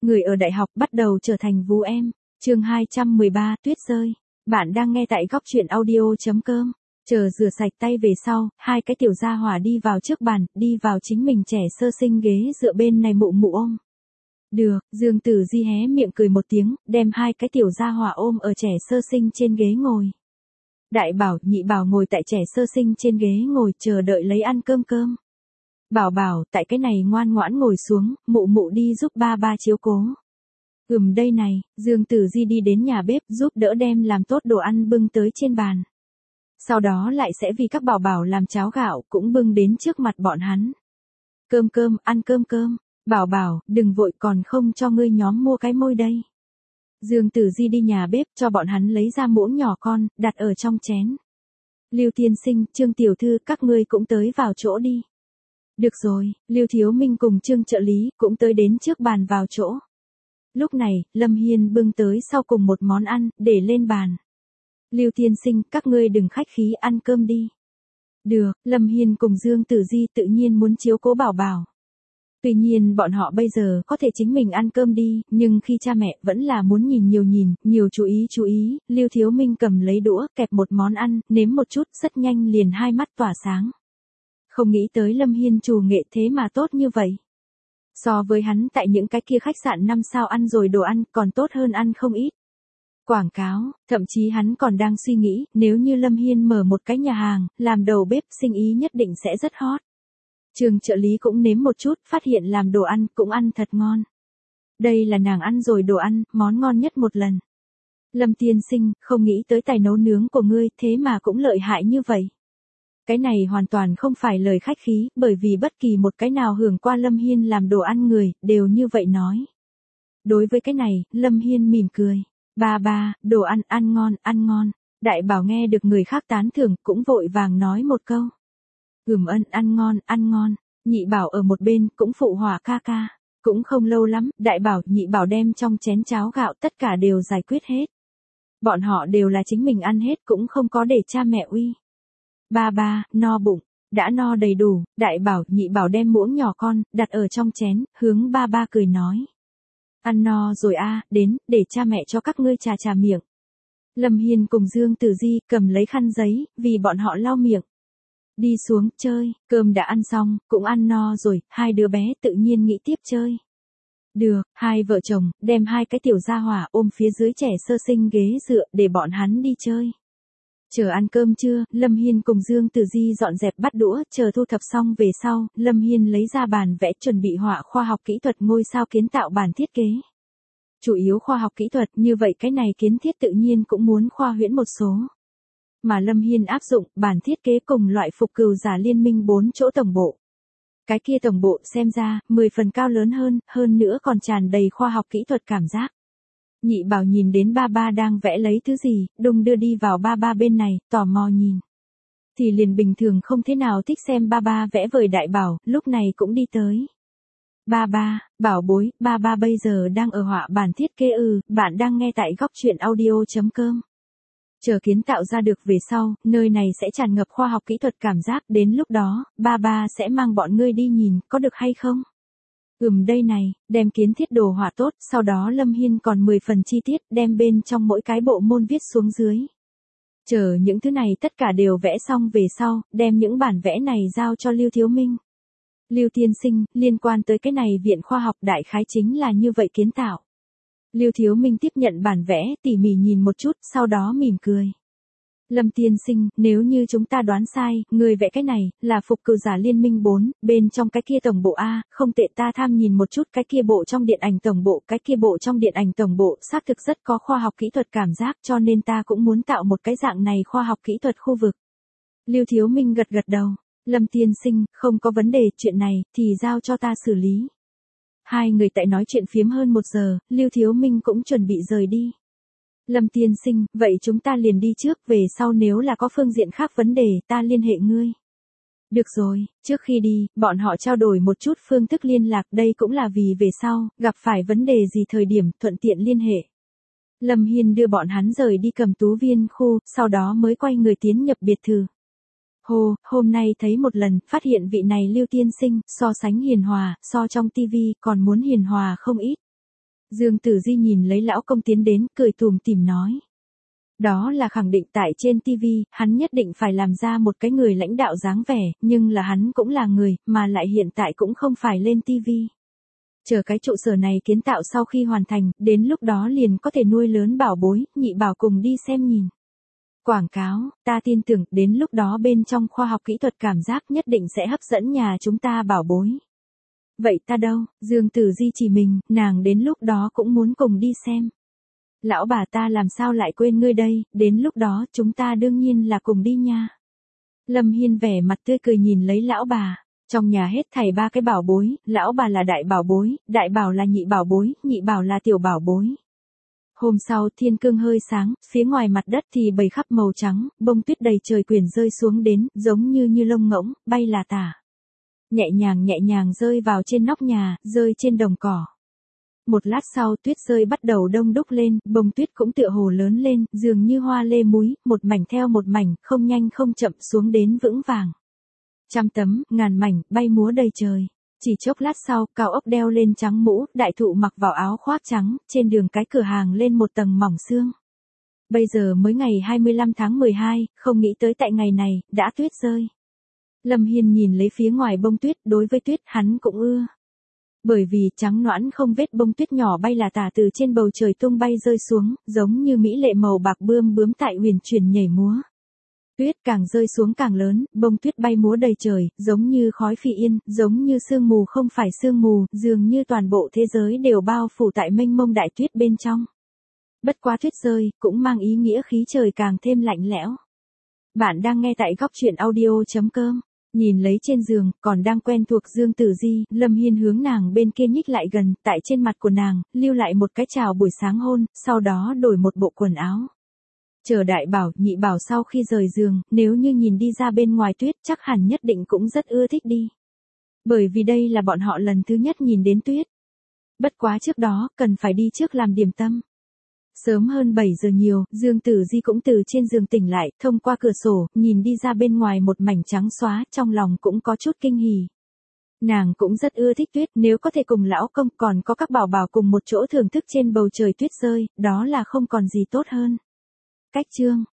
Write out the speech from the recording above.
Người ở đại học bắt đầu trở thành vú em. Chương 213, tuyết rơi. Bạn đang nghe tại góc truyện audio.com. Chờ rửa sạch tay về sau, hai cái tiểu gia hỏa đi vào trước bàn, đi vào chính mình trẻ sơ sinh ghế dựa bên này mụ mụ ôm. Được, Dương Tử Di hé miệng cười một tiếng, đem hai cái tiểu gia hỏa ôm ở trẻ sơ sinh trên ghế ngồi. Đại bảo, nhị bảo ngồi tại trẻ sơ sinh trên ghế ngồi chờ đợi lấy ăn cơm. Bảo bảo, tại cái này ngoan ngoãn ngồi xuống, mụ mụ đi giúp ba ba chiếu cố. Đây này, Dương Tử Di đi đến nhà bếp giúp đỡ đem làm tốt đồ ăn bưng tới trên bàn. Sau đó lại sẽ vì các bảo bảo làm cháo gạo cũng bưng đến trước mặt bọn hắn. Cơm, ăn cơm. Bảo bảo, đừng vội còn không cho ngươi nhóm mua cái môi đây. Dương Tử Di đi nhà bếp cho bọn hắn lấy ra muỗng nhỏ con, đặt ở trong chén. Lưu Tiên Sinh, Trương Tiểu Thư, các ngươi cũng tới vào chỗ đi. Được rồi, Lưu Thiếu Minh cùng Trương trợ lý cũng tới đến trước bàn vào chỗ. Lúc này, Lâm Hiên bưng tới sau cùng một món ăn, để lên bàn. Lưu Tiên Sinh, các ngươi đừng khách khí ăn cơm đi. Được, Lâm Hiên cùng Dương Tử Di tự nhiên muốn chiếu cố bảo bảo. Tuy nhiên bọn họ bây giờ có thể chính mình ăn cơm đi, nhưng khi cha mẹ vẫn là muốn nhìn, nhiều chú ý, Lưu Thiếu Minh cầm lấy đũa, kẹp một món ăn, nếm một chút, rất nhanh liền hai mắt tỏa sáng. Không nghĩ tới Lâm Hiên chủ nghệ thế mà tốt như vậy. So với hắn tại những cái kia khách sạn 5 sao ăn rồi đồ ăn còn tốt hơn ăn không ít. Quảng cáo, thậm chí hắn còn đang suy nghĩ, nếu như Lâm Hiên mở một cái nhà hàng, làm đầu bếp sinh ý nhất định sẽ rất hot. Trường trợ lý cũng nếm một chút, phát hiện làm đồ ăn cũng ăn thật ngon. Đây là nàng ăn rồi đồ ăn, món ngon nhất một lần. Lâm Tiên Sinh, không nghĩ tới tài nấu nướng của ngươi thế mà cũng lợi hại như vậy. Cái này hoàn toàn không phải lời khách khí, bởi vì bất kỳ một cái nào hưởng qua Lâm Hiên làm đồ ăn người, đều như vậy nói. Đối với cái này, Lâm Hiên mỉm cười. Ba, đồ ăn ngon. Đại bảo nghe được người khác tán thưởng, cũng vội vàng nói một câu. Ăn ngon. Nhị bảo ở một bên, cũng phụ họa ca. Cũng không lâu lắm, đại bảo, nhị bảo đem trong chén cháo gạo tất cả đều giải quyết hết. Bọn họ đều là chính mình ăn hết, cũng không có để cha mẹ uy. Ba, no bụng, đã no đầy đủ, đại bảo, nhị bảo đem muỗng nhỏ con, đặt ở trong chén, hướng ba cười nói. Ăn no rồi đến, để cha mẹ cho các ngươi trà miệng. Lâm Hiên cùng Dương Tử Di cầm lấy khăn giấy, vì bọn họ lau miệng. Đi xuống, chơi, cơm đã ăn xong, cũng ăn no rồi, hai đứa bé tự nhiên nghĩ tiếp chơi. Được, hai vợ chồng, đem hai cái tiểu gia hỏa ôm phía dưới trẻ sơ sinh ghế dựa để bọn hắn đi chơi. Chờ ăn cơm trưa, Lâm Hiên cùng Dương Tử Di dọn dẹp bát đũa, chờ thu thập xong về sau, Lâm Hiên lấy ra bàn vẽ chuẩn bị họa khoa học kỹ thuật ngôi sao kiến tạo bản thiết kế. Chủ yếu khoa học kỹ thuật, như vậy cái này kiến thiết tự nhiên cũng muốn khoa huyễn một số. Mà Lâm Hiên áp dụng bản thiết kế cùng loại phục cừu giả liên minh 4 chỗ tổng bộ. Cái kia tổng bộ xem ra, 10 phần cao lớn hơn nữa còn tràn đầy khoa học kỹ thuật cảm giác. Nhị bảo nhìn đến ba đang vẽ lấy thứ gì, đung đưa đi vào ba bên này, tò mò nhìn. Thì liền bình thường không thế nào thích xem ba vẽ vời đại bảo, lúc này cũng đi tới. Ba, bảo bối, ba bây giờ đang ở họa bản thiết kế bạn đang nghe tại góc truyện audio.com. Chờ kiến tạo ra được về sau, nơi này sẽ tràn ngập khoa học kỹ thuật cảm giác, đến lúc đó, ba sẽ mang bọn ngươi đi nhìn, có được hay không? Đây này, đem kiến thiết đồ họa tốt, sau đó Lâm Hiên còn 10 phần chi tiết, đem bên trong mỗi cái bộ môn viết xuống dưới. Chờ những thứ này tất cả đều vẽ xong về sau, đem những bản vẽ này giao cho Lưu Thiếu Minh. Lưu Tiên Sinh, liên quan tới cái này viện khoa học đại khái chính là như vậy kiến tạo. Lưu Thiếu Minh tiếp nhận bản vẽ, tỉ mỉ nhìn một chút, sau đó mỉm cười. Lâm Tiên Sinh, nếu như chúng ta đoán sai, người vẽ cái này, là phục cừu giả liên minh 4, bên trong cái kia tổng bộ không tệ, ta tham nhìn một chút cái kia bộ trong điện ảnh tổng bộ, cái kia bộ trong điện ảnh tổng bộ, xác thực rất có khoa học kỹ thuật cảm giác, cho nên ta cũng muốn tạo một cái dạng này khoa học kỹ thuật khu vực. Lưu Thiếu Minh gật đầu. Lâm Tiên Sinh, không có vấn đề, chuyện này, thì giao cho ta xử lý. Hai người tại nói chuyện phiếm hơn 1 giờ, Lưu Thiếu Minh cũng chuẩn bị rời đi. Lâm Tiên Sinh, vậy chúng ta liền đi trước, về sau nếu là có phương diện khác vấn đề, ta liên hệ ngươi. Được rồi, trước khi đi, bọn họ trao đổi một chút phương thức liên lạc, đây cũng là vì về sau, gặp phải vấn đề gì thời điểm, thuận tiện liên hệ. Lâm Hiên đưa bọn hắn rời đi Cầm Tú Viên khu, sau đó mới quay người tiến nhập biệt thự. Hôm nay thấy một lần, phát hiện vị này Lưu Tiên Sinh, so sánh hiền hòa, so trong tivi, còn muốn hiền hòa không ít. Dương Tử Di nhìn lấy lão công tiến đến, cười tùm tìm nói. Đó là khẳng định tại trên TV, hắn nhất định phải làm ra một cái người lãnh đạo dáng vẻ, nhưng là hắn cũng là người, mà lại hiện tại cũng không phải lên TV. Chờ cái trụ sở này kiến tạo sau khi hoàn thành, đến lúc đó liền có thể nuôi lớn bảo bối, nhị bảo cùng đi xem nhìn. Quảng cáo, ta tin tưởng đến lúc đó bên trong khoa học kỹ thuật cảm giác nhất định sẽ hấp dẫn nhà chúng ta bảo bối. Vậy ta đâu, Dương Tử Di chỉ mình, nàng đến lúc đó cũng muốn cùng đi xem. Lão bà ta làm sao lại quên ngươi đây, đến lúc đó chúng ta đương nhiên là cùng đi nha. Lâm Hiên vẻ mặt tươi cười nhìn lấy lão bà. Trong nhà hết thảy 3 cái bảo bối, lão bà là đại bảo bối, đại bảo là nhị bảo bối, nhị bảo là tiểu bảo bối. Hôm sau thiên cương hơi sáng, phía ngoài mặt đất thì bầy khắp màu trắng, bông tuyết đầy trời quyển rơi xuống đến, giống như lông ngỗng, bay là tả. Nhẹ nhàng rơi vào trên nóc nhà, rơi trên đồng cỏ. Một lát sau tuyết rơi bắt đầu đông đúc lên, bông tuyết cũng tựa hồ lớn lên, dường như hoa lê múi, một mảnh theo một mảnh, không nhanh không chậm xuống đến vững vàng. Trăm tấm, ngàn mảnh, bay múa đầy trời. Chỉ chốc lát sau, cao ốc đeo lên trắng mũ, đại thụ mặc vào áo khoác trắng, trên đường cái cửa hàng lên một tầng mỏng sương. Bây giờ mới ngày 25 tháng 12, không nghĩ tới tại ngày này, đã tuyết rơi. Lâm Hiên nhìn lấy phía ngoài bông tuyết, đối với tuyết hắn cũng ưa. Bởi vì trắng nõn không vết bông tuyết nhỏ bay là tả từ trên bầu trời tung bay rơi xuống, giống như mỹ lệ màu bạc bướm tại huyền chuyển nhảy múa. Tuyết càng rơi xuống càng lớn, bông tuyết bay múa đầy trời, giống như khói phi yên, giống như sương mù không phải sương mù, dường như toàn bộ thế giới đều bao phủ tại mênh mông đại tuyết bên trong. Bất quá tuyết rơi, cũng mang ý nghĩa khí trời càng thêm lạnh lẽo. Bạn đang nghe tại góc truyện audio.com. Nhìn lấy trên giường, còn đang quen thuộc Dương Tử Di, Lâm Hiên hướng nàng bên kia nhích lại gần, tại trên mặt của nàng, lưu lại một cái chào buổi sáng hôn, sau đó đổi một bộ quần áo. Chờ đại bảo, nhị bảo sau khi rời giường, nếu như nhìn đi ra bên ngoài tuyết chắc hẳn nhất định cũng rất ưa thích đi. Bởi vì đây là bọn họ lần thứ nhất nhìn đến tuyết. Bất quá trước đó, cần phải đi trước làm điểm tâm. Sớm hơn 7 giờ nhiều, Dương Tử Di cũng từ trên giường tỉnh lại, thông qua cửa sổ, nhìn đi ra bên ngoài một mảnh trắng xóa, trong lòng cũng có chút kinh hỉ. Nàng cũng rất ưa thích tuyết, nếu có thể cùng lão công còn có các bảo bảo cùng một chỗ thưởng thức trên bầu trời tuyết rơi, đó là không còn gì tốt hơn. Cách chương